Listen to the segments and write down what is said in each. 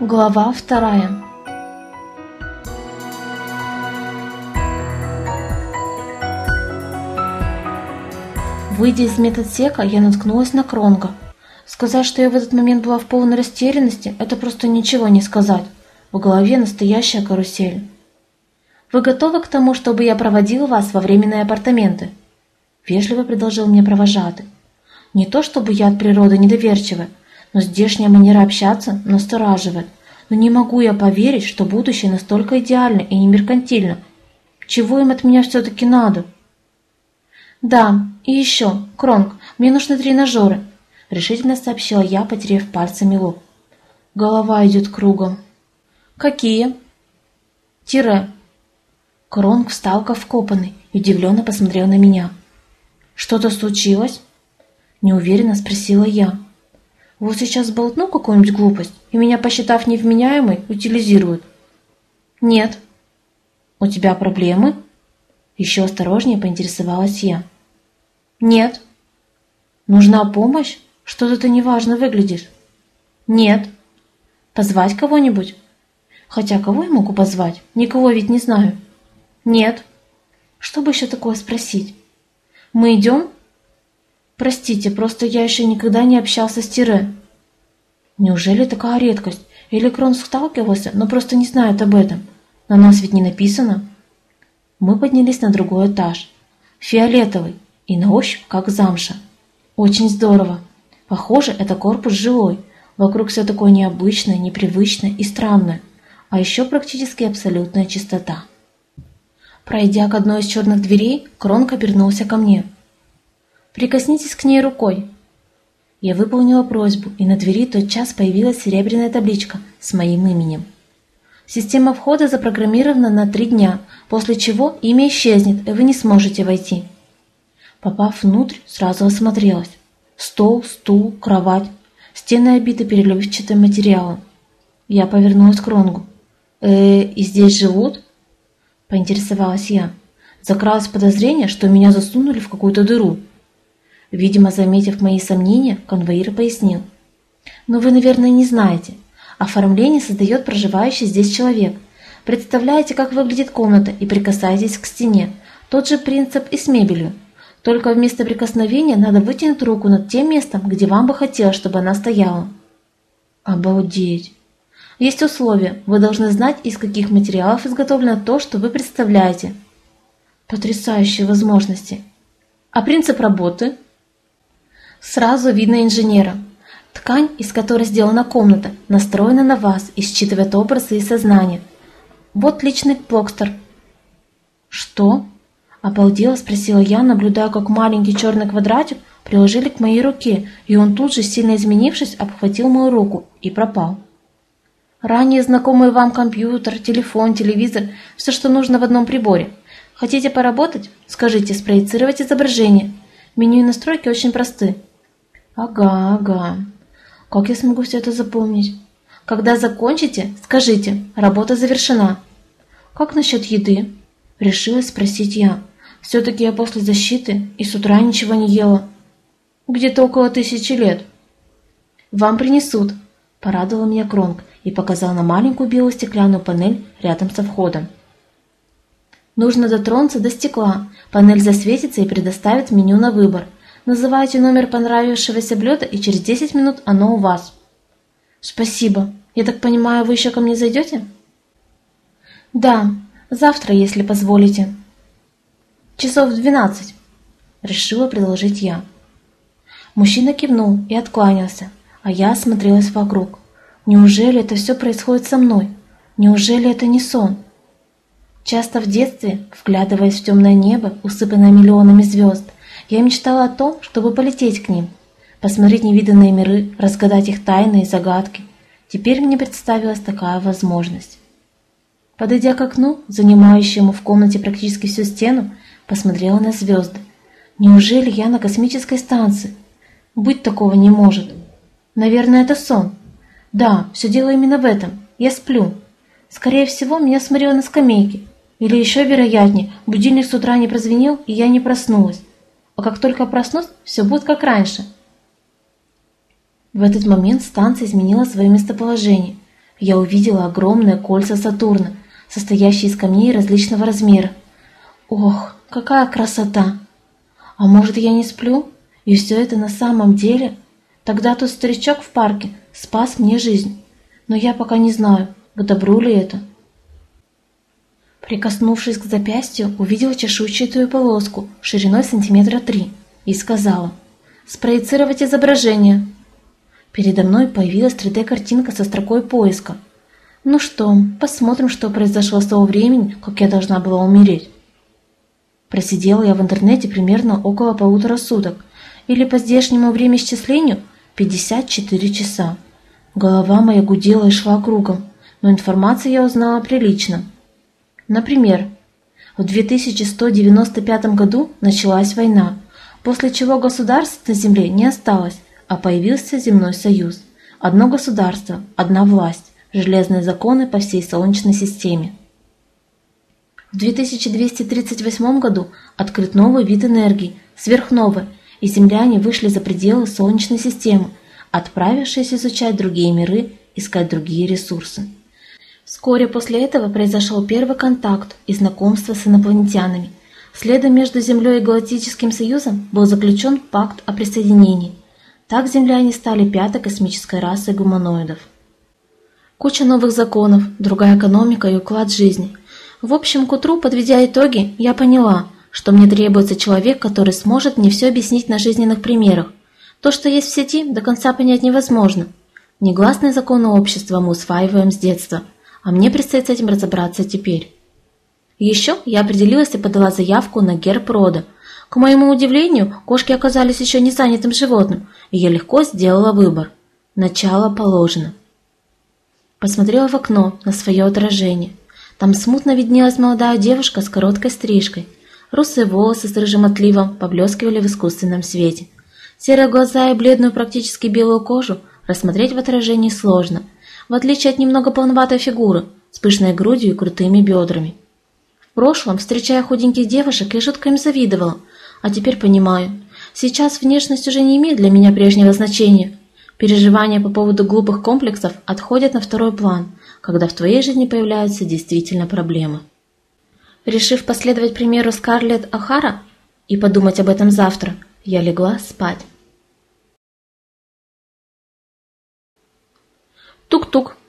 Глава 2. Выйдя из медотсека, я наткнулась на Кронга. Сказать, что я в этот момент была в полной растерянности, это просто ничего не сказать. В голове настоящая карусель. «Вы готовы к тому, чтобы я проводил вас во временные апартаменты?» Вежливо предложил мне провожатый. Не то чтобы я от природы недоверчивая, но здешняя манера общаться настораживает. Но не могу я поверить, что будущее настолько идеально и не меркантильно. Чего им от меня все-таки надо? «Да, и еще, Кронг, мне нужны тренажеры», — решительно сообщила я, потеряв пальцами лоб. Голова идет кругом. «Какие?» «Тире». Кронг встал как вкопанный и удивленно посмотрел на меня. «Что-то случилось?» — неуверенно спросила я. «Вот сейчас болтну какую-нибудь глупость, и меня, посчитав невменяемой, утилизируют». «Нет». «У тебя проблемы?» Еще осторожнее поинтересовалась я. «Нет». «Нужна помощь? Что-то ты неважно выглядишь». «Нет». «Позвать кого-нибудь?» «Хотя кого я могу позвать? Никого ведь не знаю». «Нет». «Что бы еще такое спросить?» «Мы идем?» «Простите, просто я еще никогда не общался с Тире». Неужели такая редкость? Или Кронг сталкивался, но просто не знает об этом? На нас ведь не написано. Мы поднялись на другой этаж. Фиолетовый и на ощупь как замша. Очень здорово. Похоже, это корпус жилой. Вокруг все такое необычное, непривычное и странное. А еще практически абсолютная чистота. Пройдя к одной из черных дверей, Кронг обернулся ко мне. «Прикоснитесь к ней рукой». Я выполнила просьбу, и на двери тотчас появилась серебряная табличка с моим именем. Система входа запрограммирована на 3 дня, после чего имя исчезнет, и вы не сможете войти. Попав внутрь, сразу осмотрелась. Стол, стул, кровать, стены обиты переливчатым материалом. Я повернулась к Кронгу. И здесь живут?» — поинтересовалась я. Закралось подозрение, что меня засунули в какую-то дыру. Видимо, заметив мои сомнения, конвоир пояснил. «Но вы, наверное, не знаете. Оформление создает проживающий здесь человек. Представляете, как выглядит комната, и прикасаетесь к стене. Тот же принцип и с мебелью. Только вместо прикосновения надо вытянуть руку над тем местом, где вам бы хотелось, чтобы она стояла». «Обалдеть! Есть условия. Вы должны знать, из каких материалов изготовлено то, что вы представляете». «Потрясающие возможности! А принцип работы?» «Сразу видно инженера. Ткань, из которой сделана комната, настроена на вас и считывает образы и сознание. Вот личный Плокстер». «Что?» — обалдела спросила я, наблюдая, как маленький черный квадратик приложили к моей руке, и он тут же, сильно изменившись, обхватил мою руку и пропал. «Ранее знакомый вам компьютер, телефон, телевизор, все, что нужно в одном приборе. Хотите поработать? Скажите, спроецировать изображение. Меню и настройки очень просты». «Ага. Как я смогу все это запомнить?» «Когда закончите, скажите, работа завершена». «Как насчет еды?» — решилась спросить я. «Все-таки я после защиты и с утра ничего не ела». «Где-то около 1000 лет». «Вам принесут», — порадовал меня Кронг и показал на маленькую белую стеклянную панель рядом со входом. «Нужно дотронуться до стекла. Панель засветится и предоставит меню на выбор. Называйте номер понравившегося блюда, и через 10 минут оно у вас». «Спасибо. Я так понимаю, вы еще ко мне зайдете?» «Да, завтра, если позволите». «Часов в 12», — решила предложить я. Мужчина кивнул и откланялся, а я осмотрелась вокруг. Неужели это все происходит со мной? Неужели это не сон? Часто в детстве, вглядываясь в темное небо, усыпанное миллионами звезд, я мечтала о том, чтобы полететь к ним, посмотреть невиданные миры, разгадать их тайны и загадки. Теперь мне представилась такая возможность. Подойдя к окну, занимающему в комнате практически всю стену, посмотрела на звезды. Неужели я на космической станции? Быть такого не может. Наверное, это сон. Да, все дело именно в этом. Я сплю. Скорее всего, меня сморило на скамейке. Или еще вероятнее, будильник с утра не прозвенел, и я не проснулась. А как только проснусь, все будет как раньше. В этот момент станция изменила свое местоположение. Я увидела огромные кольца Сатурна, состоящие из камней различного размера. Ох, какая красота! А может, я не сплю? И все это на самом деле? Тогда тот старичок в парке спас мне жизнь. Но я пока не знаю, к добру ли это. Прикоснувшись к запястью, увидела чешуйчатую полоску шириной 3 сантиметра и сказала: «Спроецировать изображение». Передо мной появилась 3D-картинка со строкой поиска. Ну что, посмотрим, что произошло с того времени, как я должна была умереть. Просидела я в интернете примерно около 1,5 суток, или по здешнему времяисчислению 54 часа. Голова моя гудела и шла кругом, но информацию я узнала прилично. Например, в 2195 году началась война, после чего государств на Земле не осталось, а появился земной союз. Одно государство, одна власть, железные законы по всей Солнечной системе. В 2238 году открыт новый вид энергии – сверхновая, и земляне вышли за пределы Солнечной системы, отправившись изучать другие миры, искать другие ресурсы. Вскоре после этого произошел первый контакт и знакомство с инопланетянами. Следом между Землей и Галактическим Союзом был заключен пакт о присоединении. Так земляне стали 5-й космической расой гуманоидов. Куча новых законов, другая экономика и уклад жизни. В общем, к утру, подведя итоги, я поняла, что мне требуется человек, который сможет мне все объяснить на жизненных примерах. То, что есть в сети, до конца понять невозможно. Негласные законы общества мы усваиваем с детства, а мне предстоит с этим разобраться теперь. Еще я определилась и подала заявку на герб рода. К моему удивлению, кошки оказались еще не занятым животным, и я легко сделала выбор. Начало положено. Посмотрела в окно на свое отражение. Там смутно виднелась молодая девушка с короткой стрижкой. Русые волосы с рыжим отливом поблескивали в искусственном свете. Серые глаза и бледную, практически белую кожу рассмотреть в отражении сложно, в отличие от немного полноватой фигуры, с пышной грудью и крутыми бедрами. В прошлом, встречая худеньких девушек, я жутко им завидовала, а теперь понимаю, сейчас внешность уже не имеет для меня прежнего значения. Переживания по поводу глупых комплексов отходят на второй план, когда в твоей жизни появляются действительно проблемы. Решив последовать примеру Скарлетт О'Хара и подумать об этом завтра, я легла спать. Тук-тук.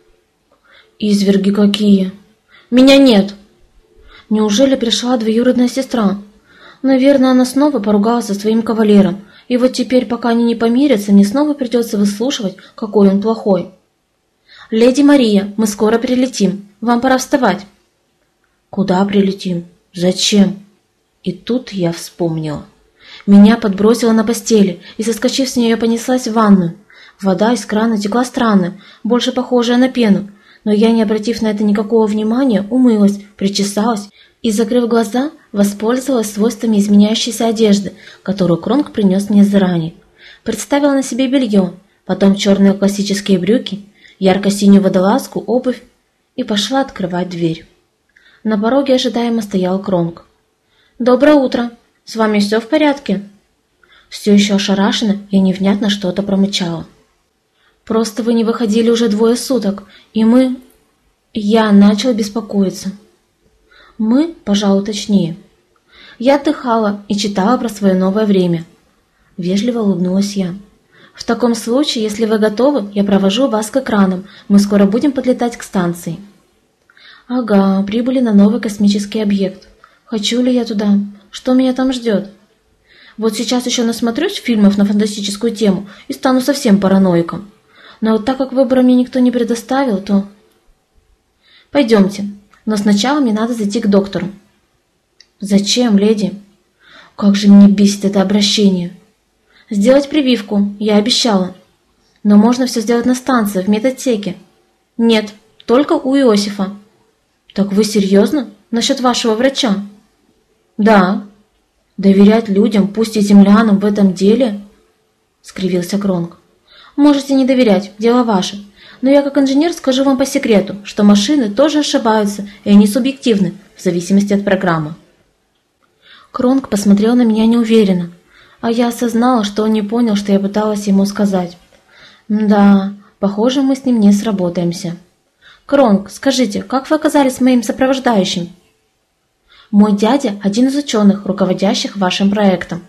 Изверги какие! Меня нет! Неужели пришла двоюродная сестра? Наверное, она снова поругалась со своим кавалером, и вот теперь, пока они не помирятся, мне снова придется выслушивать, какой он плохой. «Леди Мария, мы скоро прилетим. Вам пора вставать». «Куда прилетим? Зачем?» И тут я вспомнила. Меня подбросило на постели, и, соскочив с нее, понеслась в ванную. Вода из крана текла странно, больше похожая на пену, но я, не обратив на это никакого внимания, умылась, причесалась и, закрыв глаза, воспользовалась свойствами изменяющейся одежды, которую Кронг принес мне заранее. Представила на себе белье, потом черные классические брюки, ярко-синюю водолазку, обувь и пошла открывать дверь. На пороге ожидаемо стоял Кронг. «Доброе утро! С вами все в порядке?» Все еще ошарашенно и невнятно что-то промычала. «Просто вы не выходили уже 2 суток, и мы...» Я начал беспокоиться. «Мы, пожалуй, точнее». Я отдыхала и читала про свое новое время. Вежливо улыбнулась я. «В таком случае, если вы готовы, я провожу вас к экранам. Мы скоро будем подлетать к станции». «Ага, прибыли на новый космический объект. Хочу ли я туда? Что меня там ждет? Вот сейчас еще насмотрюсь фильмов на фантастическую тему и стану совсем параноиком. Но вот так как выбора мне никто не предоставил, то...» «Пойдемте, но сначала мне надо зайти к доктору». «Зачем, леди?» «Как же меня бесит это обращение!» «Сделать прививку, я обещала. Но можно все сделать на станции, в медотсеке». «Нет, только у Иосифа». «Так вы серьезно? Насчет вашего врача?» «Да». «Доверять людям, пусть и землянам, в этом деле?» — скривился Кронг. «Можете не доверять, дело ваше. Но я как инженер скажу вам по секрету, что машины тоже ошибаются, и они субъективны, в зависимости от программы». Кронг посмотрел на меня неуверенно, а я осознала, что он не понял, что я пыталась ему сказать. Да, похоже, мы с ним не сработаемся. Кронг, скажите, как вы оказались моим сопровождающим? Мой дядя – один из ученых, руководящих вашим проектом.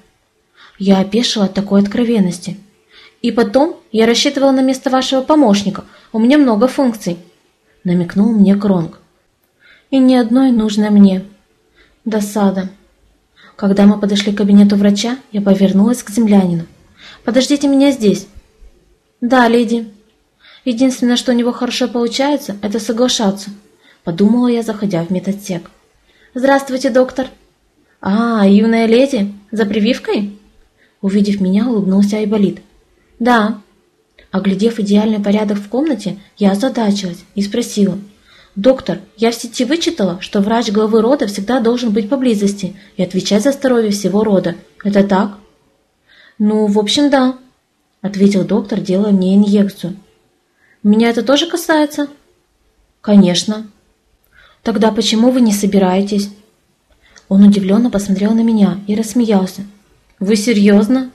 Я опешила от такой откровенности. И потом я рассчитывала на место вашего помощника, у меня много функций. Намекнул мне Кронг. И ни одной нужной мне. Досада. Когда мы подошли к кабинету врача, я повернулась к землянину. «Подождите меня здесь». «Да, леди». Единственное, что у него хорошо получается, это соглашаться, подумала я, заходя в медотсек. «Здравствуйте, доктор». «А, юная леди, за прививкой?» Увидев меня, улыбнулся Айболит. «Да». Оглядев идеальный порядок в комнате, я озадачилась и спросила. «Доктор, я в сети вычитала, что врач главы рода всегда должен быть поблизости и отвечать за здоровье всего рода. Это так?» «Ну, в общем, да», — ответил доктор, делая мне инъекцию. «Меня это тоже касается?» «Конечно». «Тогда почему вы не собираетесь?» Он удивленно посмотрел на меня и рассмеялся. «Вы серьезно?»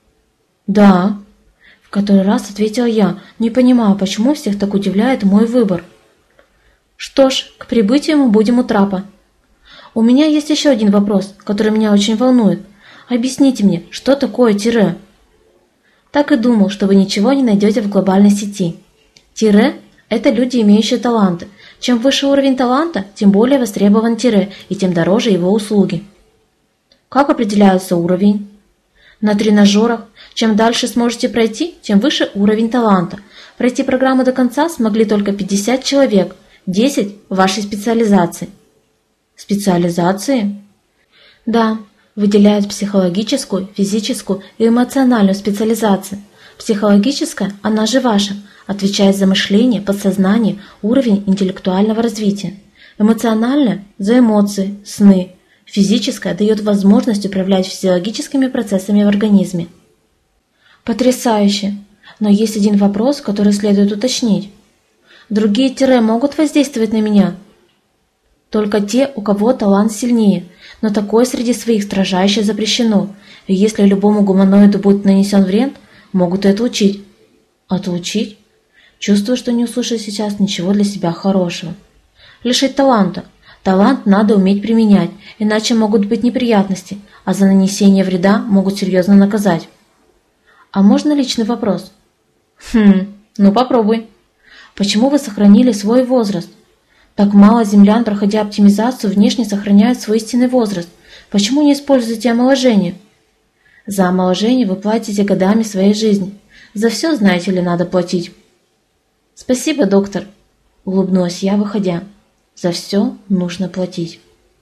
«Да», — в который раз ответила я, не понимая, почему всех так удивляет мой выбор. «Что ж, к прибытию мы будем у трапа. У меня есть еще один вопрос, который меня очень волнует. Объясните мне, что такое тире?» «Так и думал, что вы ничего не найдете в глобальной сети. Тире – это люди, имеющие таланты. Чем выше уровень таланта, тем более востребован тире, и тем дороже его услуги». «Как определяется уровень?» «На тренажерах. Чем дальше сможете пройти, тем выше уровень таланта. Пройти программу до конца смогли только 50 человек, 10 в вашей специализации». «Специализации?» «Да, выделяют психологическую, физическую и эмоциональную специализацию. Психологическая, она же ваша, отвечает за мышление, подсознание, уровень интеллектуального развития. Эмоциональная – за эмоции, сны. Физическая дает возможность управлять физиологическими процессами в организме». «Потрясающе! Но есть один вопрос, который следует уточнить. Другие тире могут воздействовать на меня?» «Только те, у кого талант сильнее, но такое среди своих строжайше запрещено, и если любому гуманоиду будет нанесен вред, могут и отлучить». «Отлучить?» Чувствую, что не услышу сейчас ничего для себя хорошего. «Лишить таланта. Талант надо уметь применять, иначе могут быть неприятности, а за нанесение вреда могут серьезно наказать». «А можно личный вопрос?» Ну попробуй. Почему вы сохранили свой возраст? Так мало землян, проходя оптимизацию, внешне сохраняют свой истинный возраст. Почему не используете омоложение? За омоложение вы платите годами своей жизни. За все, знаете ли, надо платить. Спасибо, доктор, улыбнулась я, выходя. За все нужно платить.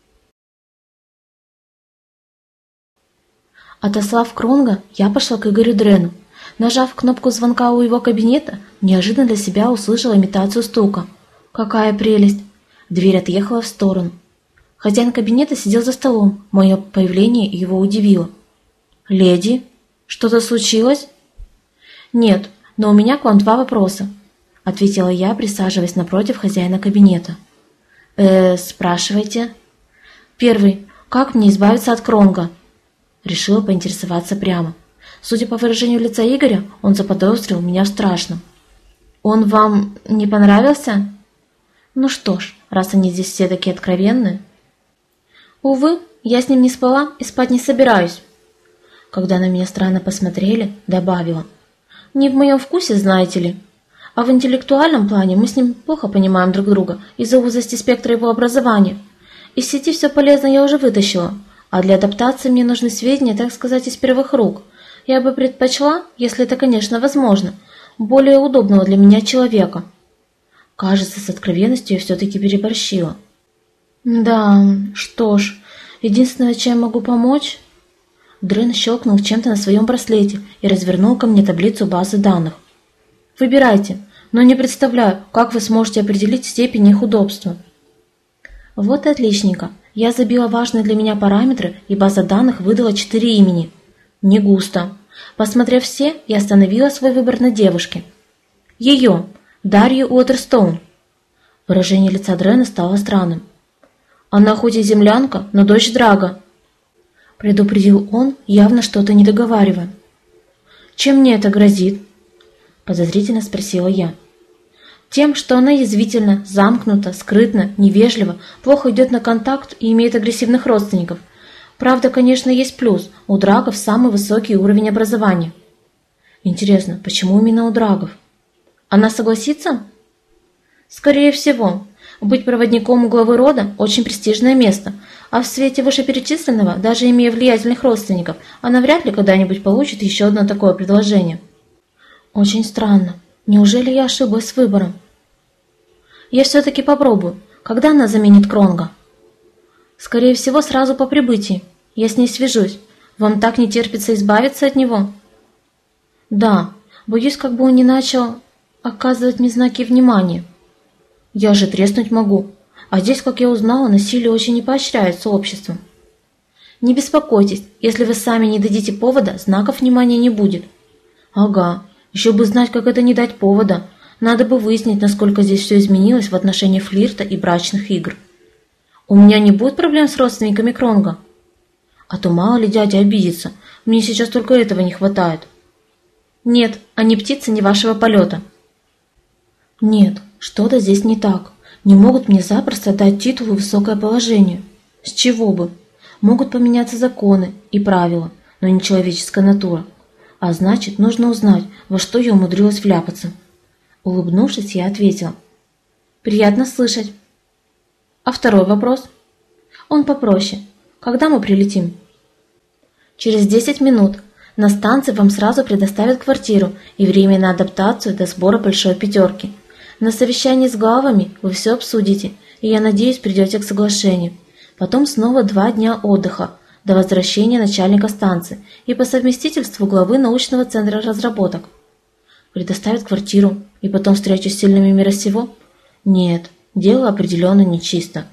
Отослав Кронга, я пошла к Игорю Дрену. Нажав кнопку звонка у его кабинета, неожиданно для себя услышала имитацию стука. Какая прелесть! Дверь отъехала в сторону. Хозяин кабинета сидел за столом. Мое появление его удивило. «Леди, что-то случилось?» «Нет, но у меня к вам 2 вопроса», — ответила я, присаживаясь напротив хозяина кабинета. Спрашивайте». «Первый. Как мне избавиться от Кронга?» Решила поинтересоваться прямо. Судя по выражению лица Игоря, он заподозрил меня в страшном. «Он вам не понравился?» «Ну что ж, раз они здесь все такие откровенные». «Увы, я с ним не спала и спать не собираюсь». Когда на меня странно посмотрели, добавила. «Не в моем вкусе, знаете ли. А в интеллектуальном плане мы с ним плохо понимаем друг друга из-за узости спектра его образования. Из сети все полезное я уже вытащила, а для адаптации мне нужны сведения, так сказать, из первых рук. Я бы предпочла, если это, конечно, возможно, более удобного для меня человека». Кажется, с откровенностью я все-таки переборщила. «Да, что ж, единственное, чем я могу помочь...» Дрен щелкнул чем-то на своем браслете и развернул ко мне таблицу базы данных. «Выбирайте, но не представляю, как вы сможете определить степень их удобства». Вот и отличненько. Я забила важные для меня параметры, и база данных выдала 4 имени. Не густо. Посмотрев все, я остановила свой выбор на девушке. Ее, Дарью Уотерстоун. Выражение лица Дрена стало странным. «Она хоть и землянка, но дочь Драга», — предупредил он, явно что-то не договаривая. «Чем мне это грозит?» — подозрительно спросила я. Тем, что она язвительна, замкнута, скрытна, невежлива, плохо идет на контакт и имеет агрессивных родственников. Правда, конечно, есть плюс. У драгов самый высокий уровень образования. Интересно, почему именно у драгов? Она согласится? Скорее всего. Быть проводником у главы рода – очень престижное место, а в свете вышеперечисленного, даже имея влиятельных родственников, она вряд ли когда-нибудь получит еще одно такое предложение. Очень странно. Неужели я ошиблась с выбором? Я все-таки попробую. Когда она заменит Кронга? Скорее всего, сразу по прибытии. Я с ней свяжусь. Вам так не терпится избавиться от него? Да. Боюсь, как бы он не начал оказывать мне знаки внимания. Я же треснуть могу. А здесь, как я узнала, насилие очень не поощряется обществом. Не беспокойтесь, если вы сами не дадите повода, знаков внимания не будет. Ага, еще бы знать, как это не дать повода. Надо бы выяснить, насколько здесь все изменилось в отношении флирта и брачных игр. У меня не будет проблем с родственниками Кронга? А то мало ли дядя обидится. Мне сейчас только этого не хватает. Нет, они птицы не вашего полета. Нет, что-то здесь не так. Не могут мне запросто дать титул и высокое положение. С чего бы? Могут поменяться законы и правила, но не человеческая натура. А значит, нужно узнать, во что я умудрилась вляпаться. Улыбнувшись, я ответила. Приятно слышать. А второй вопрос? Он попроще. Когда мы прилетим? Через 10 минут. На станции вам сразу предоставят квартиру и время на адаптацию до сбора большой пятерки. На совещании с главами вы все обсудите, и я надеюсь, придете к соглашению. Потом снова 2 дня отдыха до возвращения начальника станции и по совместительству главы научного центра разработок. Предоставят квартиру и потом встречу с сильными мира сего? Нет, дело определенно нечисто.